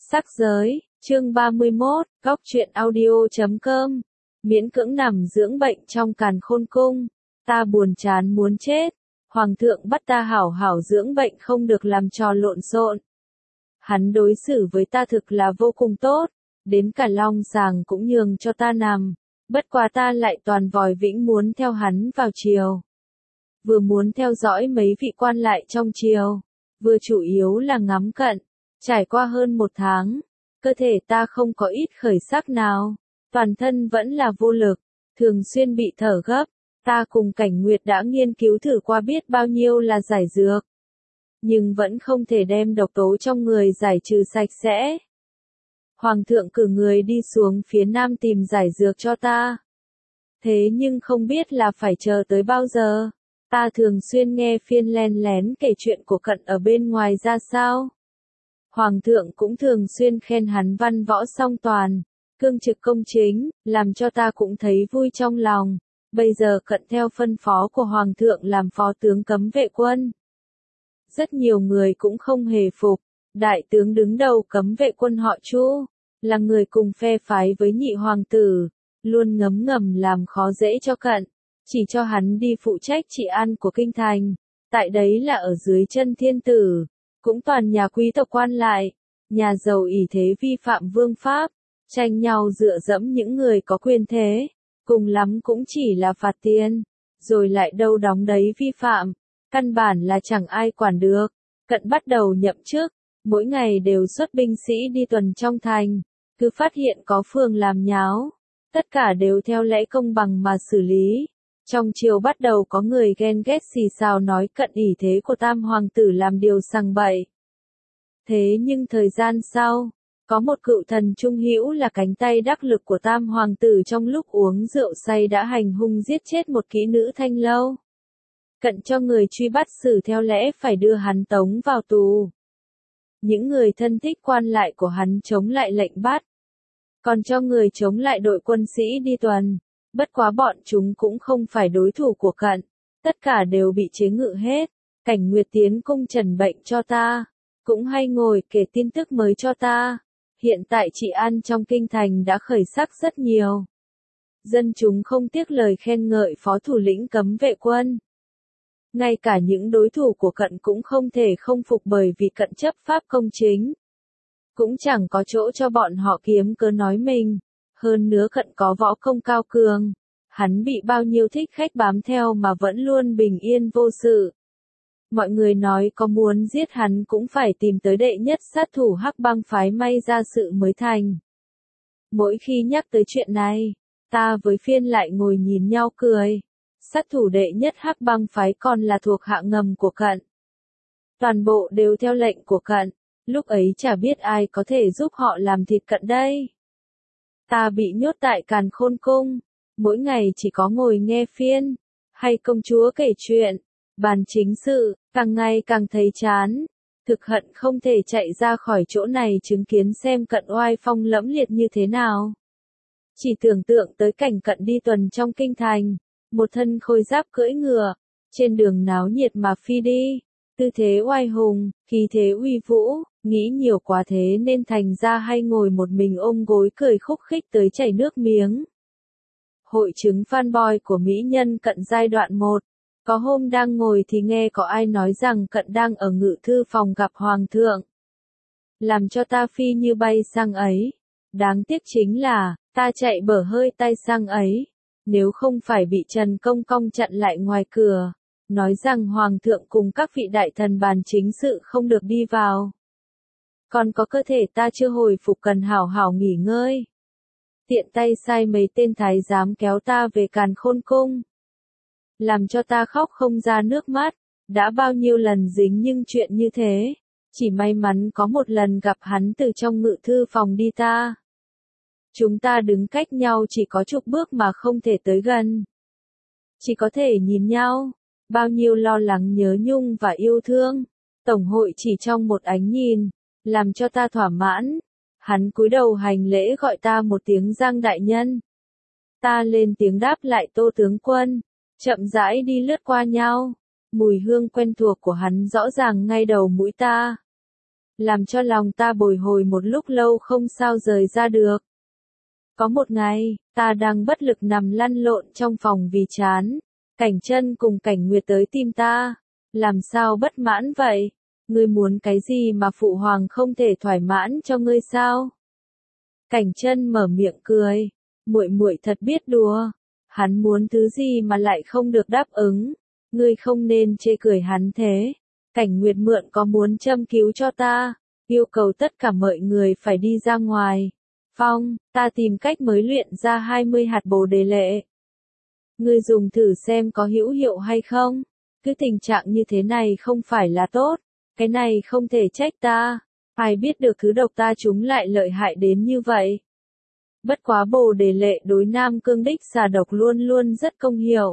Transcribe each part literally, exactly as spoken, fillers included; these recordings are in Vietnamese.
Sắc giới, chương ba mươi mốt, góc truyện audio chấm com. Miễn cưỡng nằm dưỡng bệnh trong càn khôn cung, ta buồn chán muốn chết. Hoàng thượng bắt ta hảo hảo dưỡng bệnh không được làm trò lộn xộn. Hắn đối xử với ta thực là vô cùng tốt, đến cả long sàng cũng nhường cho ta nằm, bất quá ta lại toàn vòi vĩnh muốn theo hắn vào triều. Vừa muốn theo dõi mấy vị quan lại trong triều, vừa chủ yếu là ngắm cận. Trải qua hơn một tháng, cơ thể ta không có ít khởi sắc nào, toàn thân vẫn là vô lực, thường xuyên bị thở gấp. Ta cùng Cảnh Nguyệt đã nghiên cứu thử qua biết bao nhiêu là giải dược, nhưng vẫn không thể đem độc tố trong người giải trừ sạch sẽ. Hoàng thượng cử người đi xuống phía nam tìm giải dược cho ta. Thế nhưng không biết là phải chờ tới bao giờ. Ta thường xuyên nghe phiên len lén kể chuyện của cận ở bên ngoài ra sao. Hoàng thượng cũng thường xuyên khen hắn văn võ song toàn, cương trực công chính, làm cho ta cũng thấy vui trong lòng. Bây giờ cận theo phân phó của Hoàng thượng làm phó tướng cấm vệ quân. Rất nhiều người cũng không hề phục, đại tướng đứng đầu cấm vệ quân họ Chu, là người cùng phe phái với nhị hoàng tử, luôn ngấm ngầm làm khó dễ cho cận, chỉ cho hắn đi phụ trách trị an của kinh thành. Tại đấy là ở dưới chân thiên tử, cũng toàn nhà quý tộc quan lại, nhà giàu ỷ thế vi phạm vương pháp, tranh nhau dựa dẫm những người có quyền thế, cùng lắm cũng chỉ là phạt tiền, rồi lại đâu đóng đấy vi phạm, căn bản là chẳng ai quản được. Cận bắt đầu nhậm chức, mỗi ngày đều xuất binh sĩ đi tuần trong thành, cứ phát hiện có phường làm nháo, tất cả đều theo lẽ công bằng mà xử lý. Trong triều bắt đầu có người ghen ghét xì xào nói cận ỷ thế của tam hoàng tử làm điều sằng bậy. Thế nhưng thời gian sau, có một cựu thần trung hữu là cánh tay đắc lực của tam hoàng tử trong lúc uống rượu say đã hành hung giết chết một kỹ nữ thanh lâu. Cận cho người truy bắt xử theo lẽ phải đưa hắn tống vào tù. Những người thân thích quan lại của hắn chống lại lệnh bắt, còn cho người chống lại đội quân sĩ đi tuần. Bất quá bọn chúng cũng không phải đối thủ của cận, tất cả đều bị chế ngự hết. Cảnh Nguyệt tiến cung trần bệnh cho ta, cũng hay ngồi kể tin tức mới cho ta. Hiện tại trị an trong kinh thành đã khởi sắc rất nhiều. Dân chúng không tiếc lời khen ngợi phó thủ lĩnh cấm vệ quân. Ngay cả những đối thủ của cận cũng không thể không phục bởi vì cận chấp pháp công chính. Cũng chẳng có chỗ cho bọn họ kiếm cớ nói mình. Hơn nữa cận có võ công cao cường, hắn bị bao nhiêu thích khách bám theo mà vẫn luôn bình yên vô sự. Mọi người nói có muốn giết hắn cũng phải tìm tới đệ nhất sát thủ Hắc Bang phái may ra sự mới thành. Mỗi khi nhắc tới chuyện này, ta với phiên lại ngồi nhìn nhau cười. Sát thủ đệ nhất Hắc Bang phái còn là thuộc hạ ngầm của cận. Toàn bộ đều theo lệnh của cận, lúc ấy chả biết ai có thể giúp họ làm thịt cận đây. Ta bị nhốt tại càn khôn cung, mỗi ngày chỉ có ngồi nghe phiên, hay công chúa kể chuyện, bàn chính sự, càng ngày càng thấy chán, thực hận không thể chạy ra khỏi chỗ này chứng kiến xem cận oai phong lẫm liệt như thế nào. Chỉ tưởng tượng tới cảnh cận đi tuần trong kinh thành, một thân khôi giáp cưỡi ngựa, trên đường náo nhiệt mà phi đi, tư thế oai hùng, khí thế uy vũ. Nghĩ nhiều quá thế nên thành ra hay ngồi một mình ôm gối cười khúc khích tới chảy nước miếng. Hội chứng fanboy của mỹ nhân cận giai đoạn một. Có hôm đang ngồi thì nghe có ai nói rằng cận đang ở ngự thư phòng gặp hoàng thượng. Làm cho ta phi như bay sang ấy. Đáng tiếc chính là, ta chạy bở hơi tay sang ấy. Nếu không phải bị Trần Công Công chặn lại ngoài cửa, nói rằng hoàng thượng cùng các vị đại thần bàn chính sự không được đi vào. Còn có cơ thể ta chưa hồi phục cần hảo hảo nghỉ ngơi. Tiện tay sai mấy tên thái giám kéo ta về càn khôn cung. Làm cho ta khóc không ra nước mắt, đã bao nhiêu lần dính nhưng chuyện như thế. Chỉ may mắn có một lần gặp hắn từ trong ngự thư phòng đi ta. Chúng ta đứng cách nhau chỉ có chục bước mà không thể tới gần. Chỉ có thể nhìn nhau, bao nhiêu lo lắng nhớ nhung và yêu thương. Tổng hội chỉ trong một ánh nhìn. Làm cho ta thỏa mãn, hắn cúi đầu hành lễ gọi ta một tiếng Giang đại nhân. Ta lên tiếng đáp lại Tô tướng quân, chậm rãi đi lướt qua nhau, mùi hương quen thuộc của hắn rõ ràng ngay đầu mũi ta. làm cho lòng ta bồi hồi một lúc lâu không sao rời ra được. Có một ngày, ta đang bất lực nằm lăn lộn trong phòng vì chán, Cảnh Chân cùng Cảnh Nguyệt tới tìm ta. Làm sao bất mãn vậy? Ngươi muốn cái gì mà phụ hoàng không thể thỏa mãn cho ngươi sao? Cảnh Chân mở miệng cười, muội muội thật biết đùa, hắn muốn thứ gì mà lại không được đáp ứng, ngươi không nên chê cười hắn thế. Cảnh Nguyệt mượn có muốn châm cứu cho ta, yêu cầu tất cả mọi người phải đi ra ngoài. Phong, ta tìm cách mới luyện ra hai mươi hạt bồ đề lệ. Ngươi dùng thử xem có hữu hiệu hay không? Cứ tình trạng như thế này không phải là tốt, cái này không thể trách ta, ai biết được thứ độc ta chúng lại lợi hại đến như vậy. Bất quá bồ đề lệ đối nam cương đích xà độc luôn luôn rất công hiệu.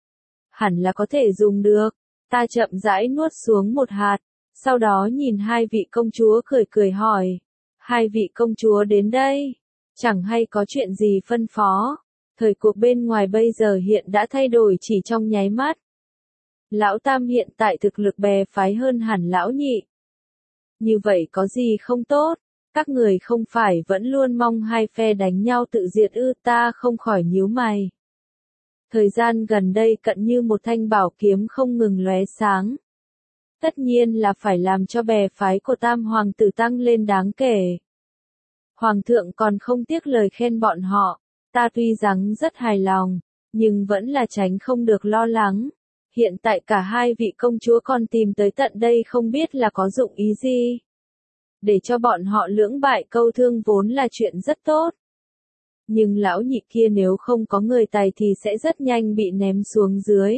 Hẳn là có thể dùng được, ta chậm rãi nuốt xuống một hạt, sau đó nhìn hai vị công chúa cười cười hỏi. Hai vị công chúa đến đây, chẳng hay có chuyện gì phân phó, thời cuộc bên ngoài bây giờ hiện đã thay đổi chỉ trong nháy mắt. Lão Tam hiện tại thực lực bè phái hơn hẳn lão Nhị. Như vậy có gì không tốt, các người không phải vẫn luôn mong hai phe đánh nhau tự diệt ư? Ta không khỏi nhíu mày. Thời gian gần đây cận như một thanh bảo kiếm không ngừng lóe sáng. Tất nhiên là phải làm cho bè phái của Tam Hoàng tử tăng lên đáng kể. Hoàng thượng còn không tiếc lời khen bọn họ, ta tuy rằng rất hài lòng, nhưng vẫn là tránh không được lo lắng. Hiện tại cả hai vị công chúa còn tìm tới tận đây không biết là có dụng ý gì. Để cho bọn họ lưỡng bại câu thương vốn là chuyện rất tốt. Nhưng lão Nhị kia nếu không có người tài thì sẽ rất nhanh bị ném xuống dưới.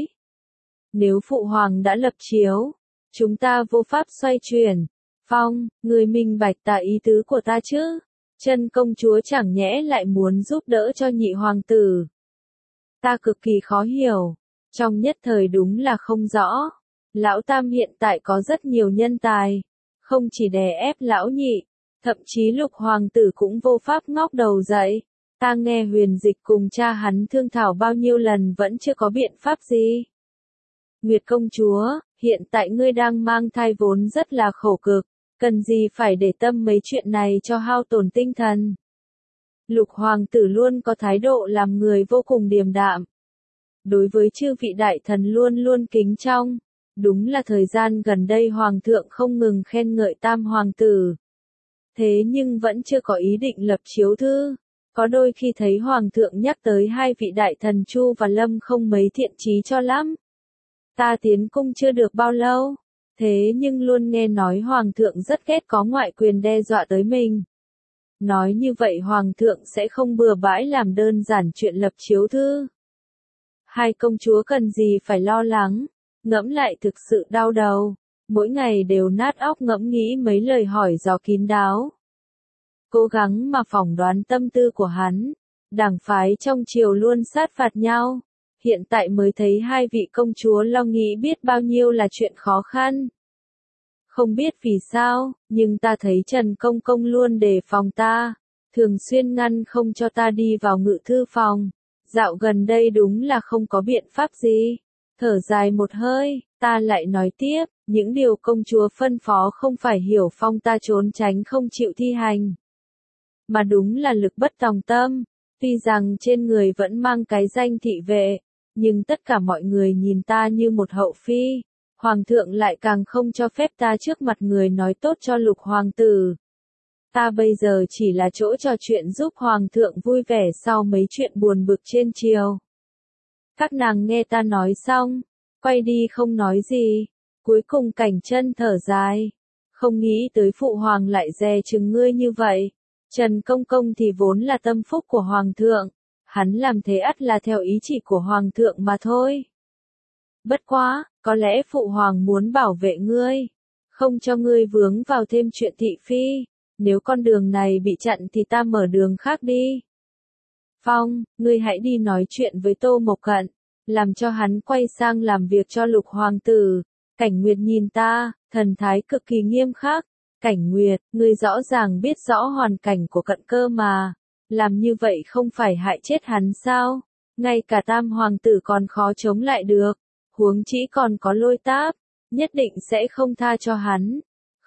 Nếu phụ hoàng đã lập chiếu, chúng ta vô pháp xoay chuyển. Phong, người minh bạch ta ý tứ của ta chứ? Chân công chúa chẳng nhẽ lại muốn giúp đỡ cho nhị hoàng tử. Ta cực kỳ khó hiểu, trong nhất thời đúng là không rõ. Lão Tam hiện tại có rất nhiều nhân tài, không chỉ đè ép lão Nhị, thậm chí Lục hoàng tử cũng vô pháp ngóc đầu dậy. Ta nghe Huyền Dịch cùng cha hắn thương thảo bao nhiêu lần vẫn chưa có biện pháp gì. Nguyệt công chúa, hiện tại ngươi đang mang thai vốn rất là khổ cực, cần gì phải để tâm mấy chuyện này cho hao tổn tinh thần. Lục hoàng tử luôn có thái độ làm người vô cùng điềm đạm. Đối với chư vị đại thần luôn luôn kính trọng. Đúng là thời gian gần đây hoàng thượng không ngừng khen ngợi Tam hoàng tử. Thế nhưng vẫn chưa có ý định lập chiếu thư. Có đôi khi thấy hoàng thượng nhắc tới hai vị đại thần Chu và Lâm không mấy thiện chí cho lắm. Ta tiến cung chưa được bao lâu, thế nhưng luôn nghe nói hoàng thượng rất ghét có ngoại quyền đe dọa tới mình. Nói như vậy hoàng thượng sẽ không bừa bãi làm đơn giản chuyện lập chiếu thư. Hai công chúa cần gì phải lo lắng, ngẫm lại thực sự đau đầu, mỗi ngày đều nát óc ngẫm nghĩ mấy lời hỏi dò kín đáo. Cố gắng mà phỏng đoán tâm tư của hắn, đảng phái trong triều luôn sát phạt nhau. Hiện tại mới thấy hai vị công chúa lo nghĩ biết bao nhiêu là chuyện khó khăn. Không biết vì sao, nhưng ta thấy Trần Công Công luôn đề phòng ta, thường xuyên ngăn không cho ta đi vào ngự thư phòng. Dạo gần đây đúng là không có biện pháp gì. Thở dài một hơi, ta lại nói tiếp, những điều công chúa phân phó không phải Hiểu Phong ta trốn tránh không chịu thi hành. Mà đúng là lực bất tòng tâm, tuy rằng trên người vẫn mang cái danh thị vệ. Nhưng tất cả mọi người nhìn ta như một hậu phi, hoàng thượng lại càng không cho phép ta trước mặt người nói tốt cho Lục hoàng tử. Ta bây giờ chỉ là chỗ trò chuyện giúp hoàng thượng vui vẻ sau mấy chuyện buồn bực trên triều. Các nàng nghe ta nói xong, quay đi không nói gì, cuối cùng Cảnh Chân thở dài, không nghĩ tới phụ hoàng lại dè chừng ngươi như vậy. Trần Công Công thì vốn là tâm phúc của hoàng thượng. Hắn làm thế ắt là theo ý chỉ của hoàng thượng mà thôi. Bất quá, có lẽ phụ hoàng muốn bảo vệ ngươi, không cho ngươi vướng vào thêm chuyện thị phi, nếu con đường này bị chặn thì ta mở đường khác đi. Phong, ngươi hãy đi nói chuyện với Tô Mộc Cận, làm cho hắn quay sang làm việc cho Lục hoàng tử. Cảnh Nguyệt nhìn ta, thần thái cực kỳ nghiêm khắc. Cảnh Nguyệt, ngươi rõ ràng biết rõ hoàn cảnh của Cận cơ mà. Làm như vậy không phải hại chết hắn sao? Ngay cả Tam hoàng tử còn khó chống lại được, huống chỉ còn có Lôi Táp, nhất định sẽ không tha cho hắn.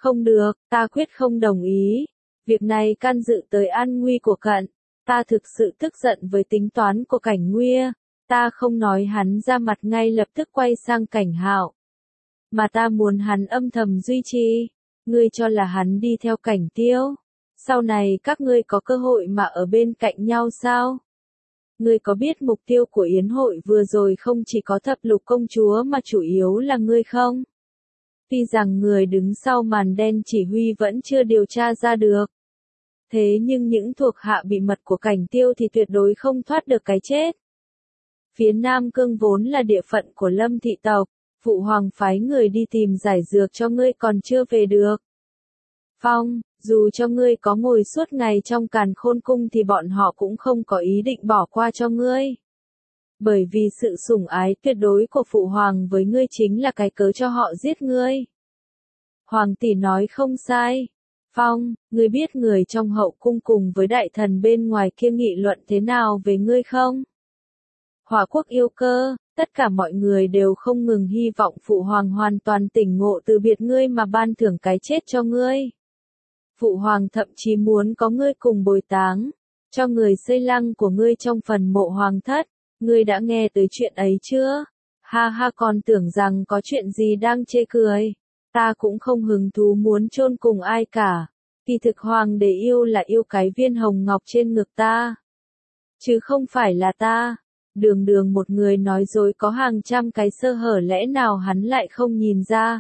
Không được, ta quyết không đồng ý. Việc này can dự tới an nguy của cận. Ta thực sự tức giận với tính toán của Cảnh Nguya. Ta không nói hắn ra mặt ngay lập tức quay sang Cảnh Hạo. Mà ta muốn hắn âm thầm duy trì. Ngươi cho là hắn đi theo Cảnh Tiêu. Sau này các ngươi có cơ hội mà ở bên cạnh nhau sao? Ngươi có biết mục tiêu của yến hội vừa rồi không chỉ có thập lục công chúa mà chủ yếu là ngươi không? Tuy rằng người đứng sau màn đen chỉ huy vẫn chưa điều tra ra được. Thế nhưng những thuộc hạ bị mật của Cảnh Tiêu thì tuyệt đối không thoát được cái chết. Phía Nam Cương vốn là địa phận của Lâm thị tộc, Phụ Hoàng phái người đi tìm giải dược cho ngươi còn chưa về được. Phong, dù cho ngươi có ngồi suốt ngày trong Càn Khôn Cung thì bọn họ cũng không có ý định bỏ qua cho ngươi. Bởi vì sự sủng ái tuyệt đối của Phụ Hoàng với ngươi chính là cái cớ cho họ giết ngươi. Hoàng tỷ nói không sai. Phong, ngươi biết người trong hậu cung cùng với đại thần bên ngoài kia nghị luận thế nào về ngươi không? Hỏa Quốc yêu cơ, tất cả mọi người đều không ngừng hy vọng Phụ Hoàng hoàn toàn tỉnh ngộ từ biệt ngươi mà ban thưởng cái chết cho ngươi. Phụ Hoàng thậm chí muốn có ngươi cùng bồi táng, cho người xây lăng của ngươi trong phần mộ hoàng thất. Ngươi đã nghe tới chuyện ấy chưa? Ha ha, còn tưởng rằng có chuyện gì đang chê cười. Ta cũng không hứng thú muốn chôn cùng ai cả. Kỳ thực Hoàng đế yêu là yêu cái viên hồng ngọc trên ngực ta. Chứ không phải là ta. Đường đường một người nói dối có hàng trăm cái sơ hở, lẽ nào hắn lại không nhìn ra?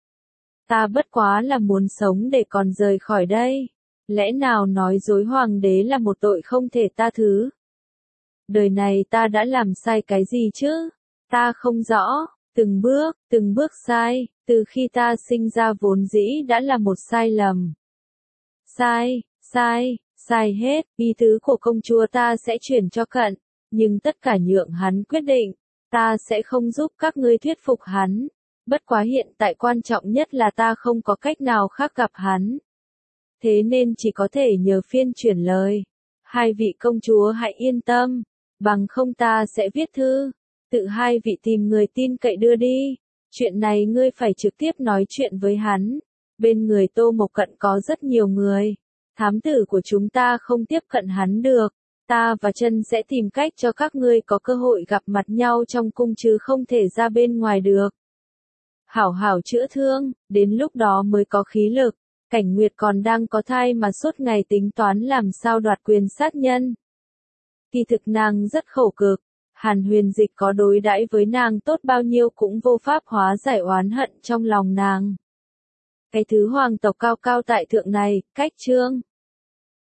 Ta bất quá là muốn sống để còn rời khỏi đây. Lẽ nào nói dối Hoàng đế là một tội không thể tha thứ? Đời này ta đã làm sai cái gì chứ? Ta không rõ, từng bước, từng bước sai, từ khi ta sinh ra vốn dĩ đã là một sai lầm. Sai, sai, sai hết, ý tứ của công chúa ta sẽ chuyển cho cận, nhưng tất cả nhượng hắn quyết định, ta sẽ không giúp các ngươi thuyết phục hắn. Bất quá hiện tại quan trọng nhất là ta không có cách nào khác gặp hắn. Thế nên chỉ có thể nhờ phiên chuyển lời. Hai vị công chúa hãy yên tâm, bằng không ta sẽ viết thư, tự hai vị tìm người tin cậy đưa đi. Chuyện này ngươi phải trực tiếp nói chuyện với hắn. Bên người Tô Mộc Cận có rất nhiều người. Thám tử của chúng ta không tiếp cận hắn được. Ta và Chân sẽ tìm cách cho các ngươi có cơ hội gặp mặt nhau trong cung chứ không thể ra bên ngoài được. Hảo hảo chữa thương, đến lúc đó mới có khí lực. Cảnh Nguyệt còn đang có thai mà suốt ngày tính toán làm sao đoạt quyền sát nhân. Kỳ thực nàng rất khổ cực. Hàn Huyền Dịch có đối đãi với nàng tốt bao nhiêu cũng vô pháp hóa giải oán hận trong lòng nàng. Cái thứ hoàng tộc cao cao tại thượng này, cách chương.